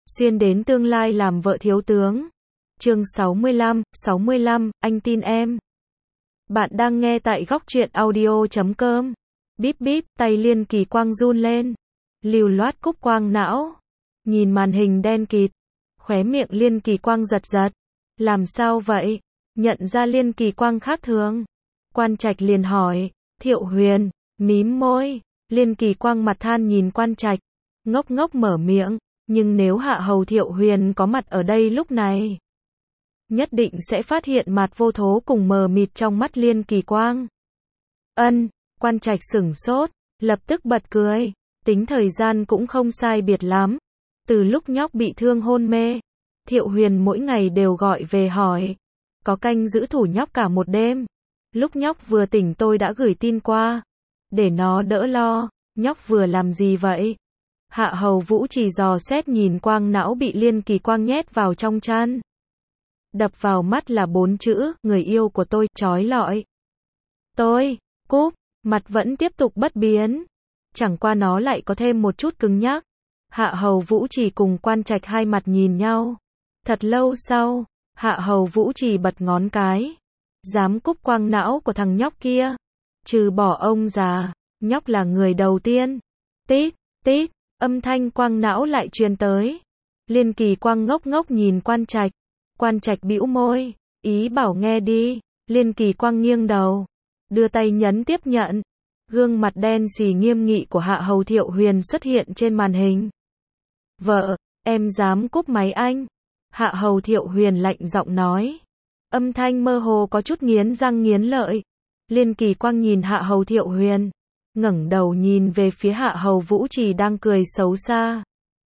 xuyên đến tương lai làm vợ thiếu tướng. Chương 65, anh tin em. Bạn đang nghe tại góc truyện audio.com. Bíp bíp, tay Liên Kỳ Quang run lên. Lưu loát cúc quang não. Nhìn màn hình đen kịt. Khóe miệng Liên Kỳ Quang giật giật. Làm sao vậy? Nhận ra Liên Kỳ Quang khác thường. Quan Trạch liền hỏi. Thiệu Huyền, mím môi. Liên Kỳ Quang mặt than nhìn Quan Trạch. Ngốc ngốc mở miệng. Nhưng nếu Hạ Hầu Thiệu Huyền có mặt ở đây lúc này, nhất định sẽ phát hiện mặt vô thố cùng mờ mịt trong mắt Liên Kỳ Quang. Quan Trạch sửng sốt, lập tức bật cười. Tính thời gian cũng không sai biệt lắm. Từ lúc nhóc bị thương hôn mê, Thiệu Huyền mỗi ngày đều gọi về hỏi. Có canh giữ thủ nhóc cả một đêm. Lúc nhóc vừa tỉnh tôi đã gửi tin qua. Để nó đỡ lo. Nhóc vừa làm gì vậy? Hạ Hầu Vũ chỉ dò xét nhìn quang não bị Liên Kỳ Quang nhét vào trong chăn. Đập vào mắt là 4 chữ, người yêu của tôi, chói lọi. Tôi, cúp, mặt vẫn tiếp tục bất biến. Chẳng qua nó lại có thêm một chút cứng nhắc. Hạ Hầu Vũ chỉ cùng Quan Trạch hai mặt nhìn nhau. Thật lâu sau, Hạ Hầu Vũ chỉ bật ngón cái. Dám cúp quang não của thằng nhóc kia. Trừ bỏ ông già, nhóc là người đầu tiên. Tít, tít, âm thanh quang não lại truyền tới. Liên Kỳ Quang ngốc ngốc nhìn Quan Trạch. Quan Trạch bĩu môi, ý bảo nghe đi. Liên Kỳ Quang nghiêng đầu, đưa tay nhấn tiếp nhận. Gương mặt đen xì nghiêm nghị của Hạ Hầu Thiệu Huyền xuất hiện trên màn hình. Vợ, em dám cúp máy anh? Hạ Hầu Thiệu Huyền lạnh giọng nói. Âm thanh mơ hồ có chút nghiến răng nghiến lợi. Liên Kỳ Quang nhìn Hạ Hầu Thiệu Huyền, ngẩng đầu nhìn về phía Hạ Hầu Vũ Trì đang cười xấu xa.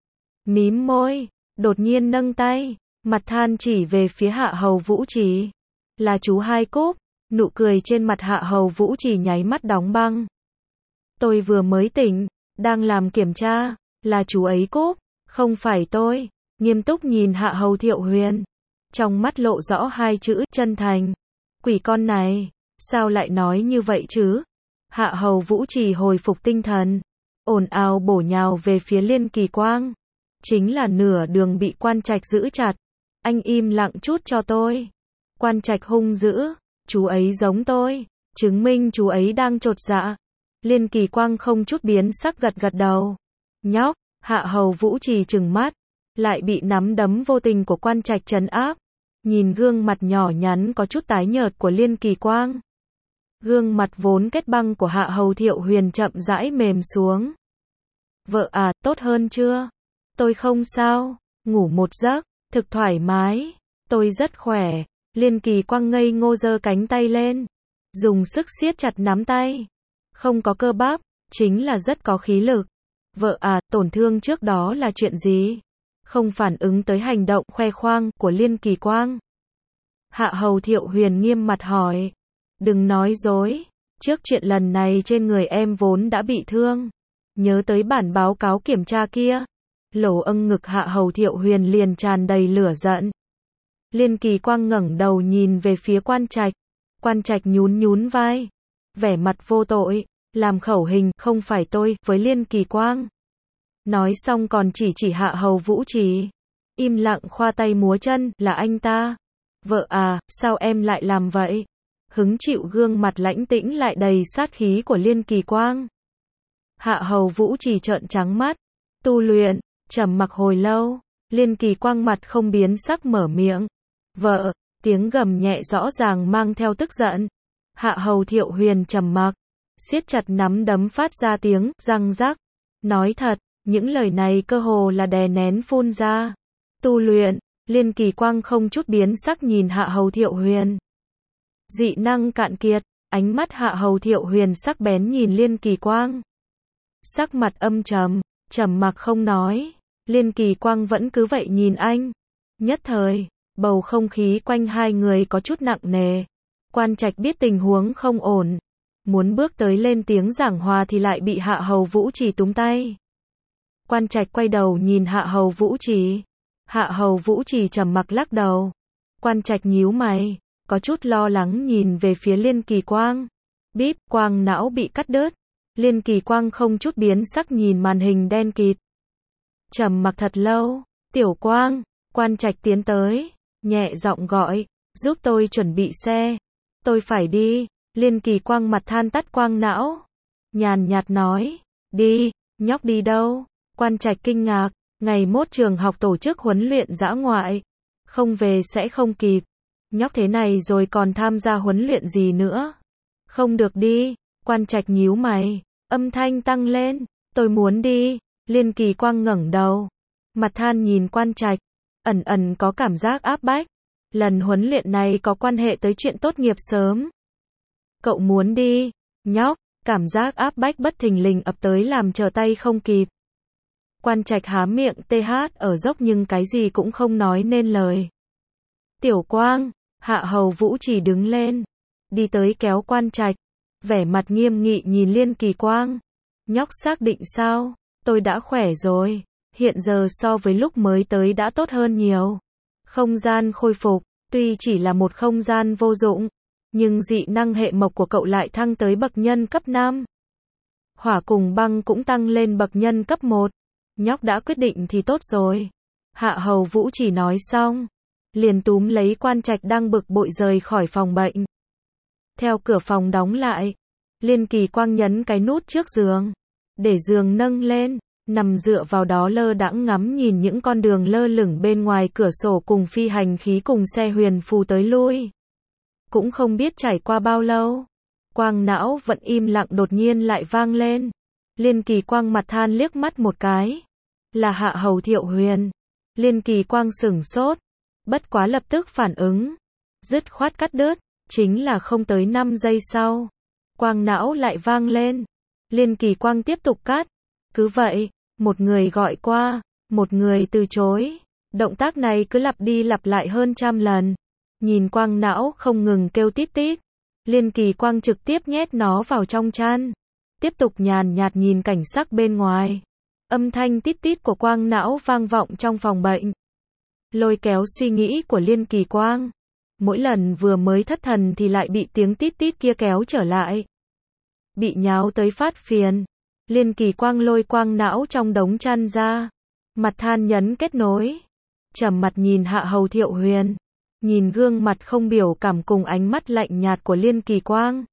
Mím môi, đột nhiên nâng tay, mặt than chỉ về phía Hạ Hầu Vũ Trì. Là chú hai cúp. Nụ cười trên mặt Hạ Hầu Vũ Trì nháy mắt đóng băng. Tôi vừa mới tỉnh, đang làm kiểm tra, là chú ấy cúp, không phải tôi. Nghiêm túc nhìn Hạ Hầu Thiệu Huyền, trong mắt lộ rõ hai chữ chân thành. Quỷ con này, sao lại nói như vậy chứ? Hạ Hầu Vũ Trì hồi phục tinh thần, ồn ào bổ nhào về phía Liên Kỳ Quang. Chính là nửa đường bị Quan Trạch giữ chặt. Anh im lặng chút cho tôi. Quan Trạch hung dữ, chú ấy giống tôi, chứng minh chú ấy đang chột dạ. Liên Kỳ Quang không chút biến sắc gật gật đầu. Nhóc, Hạ Hầu Vũ Trì trừng mắt, lại bị nắm đấm vô tình của Quan Trạch trấn áp. Nhìn gương mặt nhỏ nhắn có chút tái nhợt của Liên Kỳ Quang, gương mặt vốn kết băng của Hạ Hầu Thiệu Huyền chậm rãi mềm xuống. Vợ à, tốt hơn chưa? Tôi không sao, ngủ một giấc, thực thoải mái. Tôi rất khỏe. Liên Kỳ Quang ngây ngô giơ cánh tay lên, dùng sức siết chặt nắm tay. Không có cơ bắp, chính là rất có khí lực. Vợ à, tổn thương trước đó là chuyện gì? Không phản ứng tới hành động khoe khoang của Liên Kỳ Quang. Hạ Hầu Thiệu Huyền nghiêm mặt hỏi. Đừng nói dối, trước chuyện lần này trên người em vốn đã bị thương. Nhớ tới bản báo cáo kiểm tra kia. Lỗ ngực Hạ Hầu Thiệu Huyền liền tràn đầy lửa giận. Liên Kỳ Quang ngẩng đầu nhìn về phía Quan Trạch. Quan Trạch nhún nhún vai, vẻ mặt vô tội, làm khẩu hình, không phải tôi, với Liên Kỳ Quang. Nói xong còn chỉ Hạ Hầu Vũ Trì. Im lặng khoa tay múa chân, là anh ta. Vợ à, sao em lại làm vậy? Hứng chịu gương mặt lãnh tĩnh lại đầy sát khí của Liên Kỳ Quang. Hạ Hầu Vũ Trì trợn trắng mắt, tu luyện, trầm mặc hồi lâu. Liên Kỳ Quang mặt không biến sắc mở miệng. Vợ, tiếng gầm nhẹ rõ ràng mang theo tức giận. Hạ Hầu Thiệu Huyền trầm mặc, siết chặt nắm đấm phát ra tiếng răng rắc. Nói thật, những lời này cơ hồ là đè nén phun ra. Tu luyện, Liên Kỳ Quang không chút biến sắc nhìn Hạ Hầu Thiệu Huyền. Dị năng cạn kiệt, ánh mắt Hạ Hầu Thiệu Huyền sắc bén nhìn Liên Kỳ Quang. Sắc mặt âm trầm, trầm mặc không nói. Liên Kỳ Quang vẫn cứ vậy nhìn anh. Nhất thời, bầu không khí quanh hai người có chút nặng nề. Quan Trạch biết tình huống không ổn, muốn bước tới lên tiếng giảng hòa thì lại bị Hạ Hầu Vũ Trì túng tay. Quan Trạch quay đầu nhìn Hạ Hầu Vũ Trì. Hạ Hầu Vũ Trì trầm mặc lắc đầu. Quan Trạch nhíu mày, có chút lo lắng nhìn về phía Liên Kỳ Quang. Bíp, quang não bị cắt đứt. Liên Kỳ Quang không chút biến sắc nhìn màn hình đen kịt. Trầm mặc thật lâu, Tiểu Quang, Quan Trạch tiến tới, nhẹ giọng gọi, giúp tôi chuẩn bị xe. Tôi phải đi. Liên Kỳ Quang mặt than tắt quang não. Nhàn nhạt nói, đi, nhóc đi đâu? Quan Trạch kinh ngạc, ngày mốt trường học tổ chức huấn luyện dã ngoại. Không về sẽ không kịp. Nhóc thế này rồi còn tham gia huấn luyện gì nữa? Không được đi. Quan Trạch nhíu mày, âm thanh tăng lên, tôi muốn đi. Liên Kỳ Quang ngẩng đầu, mặt than nhìn Quan Trạch, ẩn ẩn có cảm giác áp bách. Lần huấn luyện này có quan hệ tới chuyện tốt nghiệp sớm. Cậu muốn đi, nhóc, cảm giác áp bách bất thình lình ập tới làm trở tay không kịp. Quan Trạch há miệng TH ở dốc nhưng cái gì cũng không nói nên lời. Tiểu Quang, Hạ Hầu Vũ chỉ đứng lên, đi tới kéo Quan Trạch, vẻ mặt nghiêm nghị nhìn Liên Kỳ Quang. Nhóc xác định sao? Tôi đã khỏe rồi, hiện giờ so với lúc mới tới đã tốt hơn nhiều. Không gian khôi phục, tuy chỉ là một không gian vô dụng, nhưng dị năng hệ mộc của cậu lại thăng tới bậc nhân cấp 5. Hỏa cùng băng cũng tăng lên bậc nhân cấp 1. Nhóc đã quyết định thì tốt rồi. Hạ Hầu Vũ chỉ nói xong, liền túm lấy Quan Trạch đang bực bội rời khỏi phòng bệnh. Theo cửa phòng đóng lại, Liên Kỳ Quang nhấn cái nút trước giường, để giường nâng lên, nằm dựa vào đó lơ đãng ngắm nhìn những con đường lơ lửng bên ngoài cửa sổ cùng phi hành khí cùng xe huyền phù tới lui. Cũng không biết trải qua bao lâu, quang não vẫn im lặng đột nhiên lại vang lên. Liên Kỳ Quang mặt than liếc mắt một cái, là Hạ Hầu Thiệu Huyền. Liên Kỳ Quang sửng sốt, bất quá lập tức phản ứng, dứt khoát cắt đứt, chính là không tới 5 giây sau, quang não lại vang lên. Liên Kỳ Quang tiếp tục cắt, cứ vậy, một người gọi qua, một người từ chối, động tác này cứ lặp đi lặp lại hơn 100 lần. Nhìn quang não không ngừng kêu tít tít, Liên Kỳ Quang trực tiếp nhét nó vào trong chăn, tiếp tục nhàn nhạt nhìn cảnh sắc bên ngoài. Âm thanh tít tít của quang não vang vọng trong phòng bệnh, lôi kéo suy nghĩ của Liên Kỳ Quang. Mỗi lần vừa mới thất thần thì lại bị tiếng tít tít kia kéo trở lại. Bị nháo tới phát phiền, Liên Kỳ Quang lôi quang não trong đống chăn ra, mặt than nhấn kết nối, trầm mặt nhìn Hạ Hầu Thiệu Huyền, nhìn gương mặt không biểu cảm cùng ánh mắt lạnh nhạt của Liên Kỳ Quang.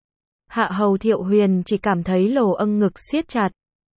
Hạ Hầu Thiệu Huyền chỉ cảm thấy lồ âng ngực siết chặt.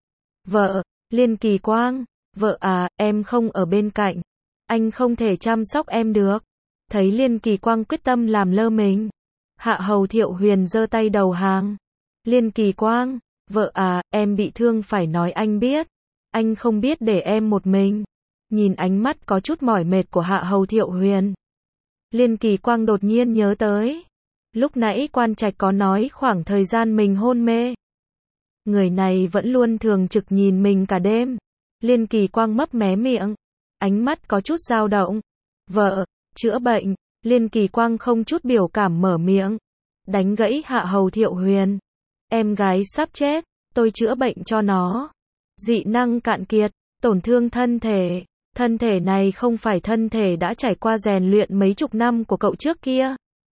Vợ, Liên Kỳ Quang, vợ à, em không ở bên cạnh, anh không thể chăm sóc em được. Thấy Liên Kỳ Quang quyết tâm làm lơ mình, Hạ Hầu Thiệu Huyền giơ tay đầu hàng. Liên Kỳ Quang, vợ à, em bị thương phải nói anh biết, anh không biết để em một mình. Nhìn ánh mắt có chút mỏi mệt của Hạ Hầu Thiệu Huyền, Liên Kỳ Quang đột nhiên nhớ tới, lúc nãy Quan Trạch có nói khoảng thời gian mình hôn mê, người này vẫn luôn thường trực nhìn mình cả đêm. Liên Kỳ Quang mấp mé miệng, ánh mắt có chút dao động. Vợ, chữa bệnh. Liên Kỳ Quang không chút biểu cảm mở miệng, đánh gãy Hạ Hầu Thiệu Huyền. Em gái sắp chết, tôi chữa bệnh cho nó. Dị năng cạn kiệt, tổn thương thân thể. Thân thể này không phải thân thể đã trải qua rèn luyện mấy chục năm của cậu trước kia,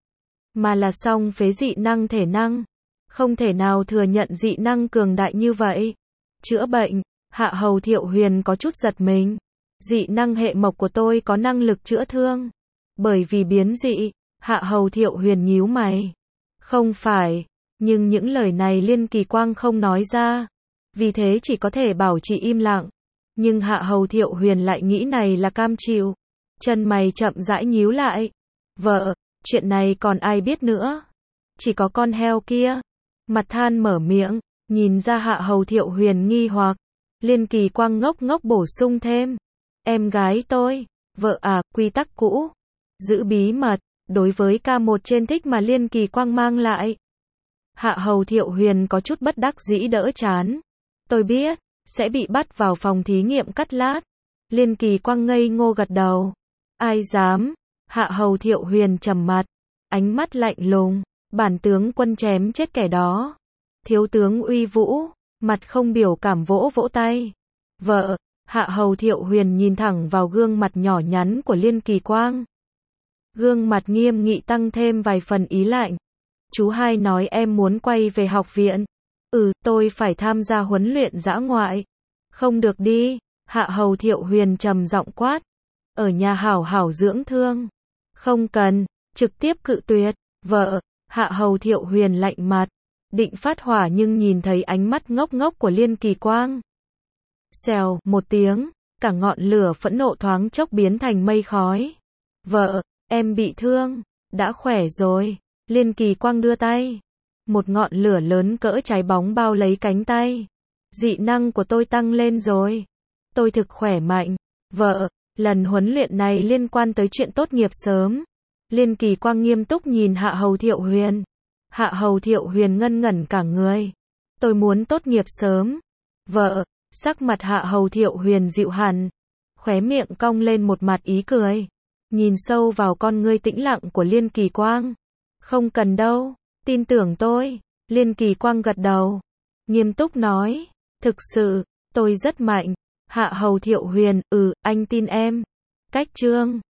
mà là song phế dị năng thể năng. Không thể nào thừa nhận dị năng cường đại như vậy. Chữa bệnh, Hạ Hầu Thiệu Huyền có chút giật mình. Dị năng hệ mộc của tôi có năng lực chữa thương. Bởi vì biến dị, Hạ Hầu Thiệu Huyền nhíu mày. Không phải, nhưng những lời này Liên Kỳ Quang không nói ra, vì thế chỉ có thể bảo trì im lặng. Nhưng Hạ Hầu Thiệu Huyền lại nghĩ này là cam chịu. Chân mày chậm rãi nhíu lại. Vợ, chuyện này còn ai biết nữa? Chỉ có con heo kia. Mặt than mở miệng, nhìn ra Hạ Hầu Thiệu Huyền nghi hoặc. Liên Kỳ Quang ngốc ngốc bổ sung thêm. Em gái tôi, vợ à, quy tắc cũ. Giữ bí mật, đối với K1 trên thích mà Liên Kỳ Quang mang lại. Hạ Hầu Thiệu Huyền có chút bất đắc dĩ đỡ chán. Tôi biết, sẽ bị bắt vào phòng thí nghiệm cắt lát. Liên Kỳ Quang ngây ngô gật đầu. Ai dám? Hạ Hầu Thiệu Huyền trầm mặt, ánh mắt lạnh lùng. Bản tướng quân chém chết kẻ đó. Thiếu tướng uy vũ, mặt không biểu cảm vỗ vỗ tay. Vợ, Hạ Hầu Thiệu Huyền nhìn thẳng vào gương mặt nhỏ nhắn của Liên Kỳ Quang. Gương mặt nghiêm nghị tăng thêm vài phần ý lạnh. Chú hai nói em muốn quay về học viện. Tôi phải tham gia huấn luyện dã ngoại. Không được đi. Hạ Hầu Thiệu Huyền trầm giọng quát. Ở nhà hảo hảo dưỡng thương. Không cần, trực tiếp cự tuyệt. Vợ, Hạ Hầu Thiệu Huyền lạnh mặt. Định phát hỏa nhưng nhìn thấy ánh mắt ngốc ngốc của Liên Kỳ Quang. Xèo, một tiếng, cả ngọn lửa phẫn nộ thoáng chốc biến thành mây khói. Vợ, em bị thương, đã khỏe rồi. Liên Kỳ Quang đưa tay. Một ngọn lửa lớn cỡ trái bóng bao lấy cánh tay. Dị năng của tôi tăng lên rồi. Tôi thực khỏe mạnh. Vợ, lần huấn luyện này liên quan tới chuyện tốt nghiệp sớm. Liên Kỳ Quang nghiêm túc nhìn Hạ Hầu Thiệu Huyền. Hạ Hầu Thiệu Huyền ngân ngẩn cả người. Tôi muốn tốt nghiệp sớm. Vợ, sắc mặt Hạ Hầu Thiệu Huyền dịu hẳn. Khóe miệng cong lên một mặt ý cười. Nhìn sâu vào con ngươi tĩnh lặng của Liên Kỳ Quang. Không cần đâu, tin tưởng tôi. Liên Kỳ Quang gật đầu. Nghiêm túc nói. Thực sự, tôi rất mạnh. Hạ Hầu Thiệu Huyền, anh tin em. Cách chương